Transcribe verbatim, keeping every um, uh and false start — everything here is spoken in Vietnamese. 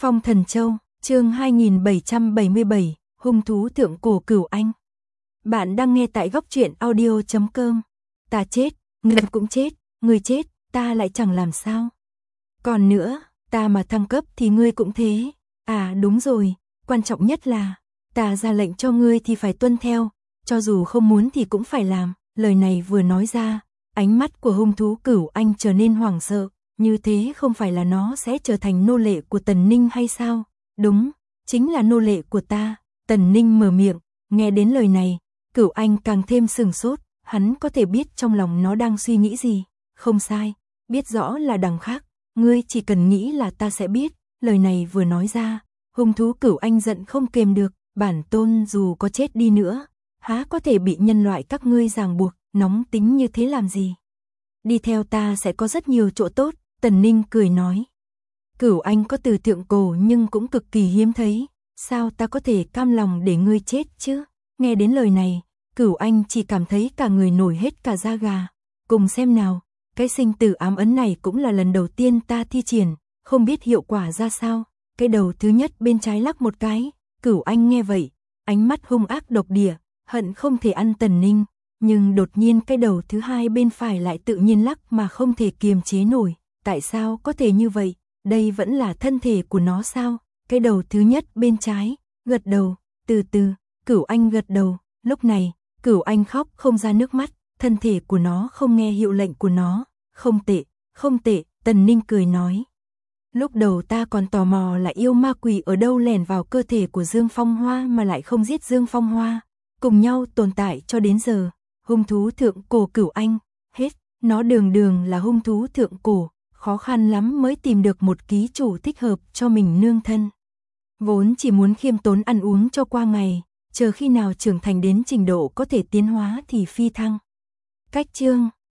Phong Thần Châu, chương hai nghìn bảy trăm bảy mươi bảy, hung thú thượng cổ Cửu Anh. Bạn đang nghe tại góc truyện audio chấm com. Ta chết, ngươi cũng chết, ngươi chết, ta lại chẳng làm sao. Còn nữa, ta mà thăng cấp thì ngươi cũng thế. À đúng rồi, quan trọng nhất là, ta ra lệnh cho ngươi thì phải tuân theo, cho dù không muốn thì cũng phải làm. Lời này vừa nói ra, ánh mắt của hung thú Cửu Anh trở nên hoảng sợ. Như thế không phải là nó sẽ trở thành nô lệ của Tần Ninh hay sao? Đúng, chính là nô lệ của ta. Tần Ninh mở miệng, nghe đến lời này, Cửu Anh càng thêm sừng sốt, hắn có thể biết trong lòng nó đang suy nghĩ gì. Không sai, biết rõ là đằng khác, ngươi chỉ cần nghĩ là ta sẽ biết. Lời này vừa nói ra, hung thú Cửu Anh giận không kềm được, bản tôn dù có chết đi nữa, há có thể bị nhân loại các ngươi ràng buộc, nóng tính như thế làm gì? Đi theo ta sẽ có rất nhiều chỗ tốt. Tần Ninh cười nói, Cửu Anh có từ thượng cổ nhưng cũng cực kỳ hiếm thấy, sao ta có thể cam lòng để ngươi chết chứ? Nghe đến lời này, Cửu Anh chỉ cảm thấy cả người nổi hết cả da gà. Cùng xem nào, cái sinh tử ám ấn này cũng là lần đầu tiên ta thi triển, không biết hiệu quả ra sao. Cái đầu thứ nhất bên trái lắc một cái, Cửu Anh nghe vậy, ánh mắt hung ác độc địa, hận không thể ăn Tần Ninh, nhưng đột nhiên cái đầu thứ hai bên phải lại tự nhiên lắc mà không thể kiềm chế nổi. Tại sao có thể như vậy? Đây vẫn là thân thể của nó sao? Cái đầu thứ nhất bên trái, gật đầu, từ từ, Cửu Anh gật đầu. Lúc này, Cửu Anh khóc không ra nước mắt, thân thể của nó không nghe hiệu lệnh của nó. Không tệ, không tệ, Tần Ninh cười nói. Lúc đầu ta còn tò mò là yêu ma quỷ ở đâu lẻn vào cơ thể của Dương Phong Hoa mà lại không giết Dương Phong Hoa. Cùng nhau tồn tại cho đến giờ, hung thú thượng cổ Cửu Anh, hết, nó đường đường là hung thú thượng cổ. Khó khăn lắm mới tìm được một ký chủ thích hợp cho mình nương thân. Vốn chỉ muốn khiêm tốn ăn uống cho qua ngày, chờ khi nào trưởng thành đến trình độ có thể tiến hóa thì phi thăng. Cách chương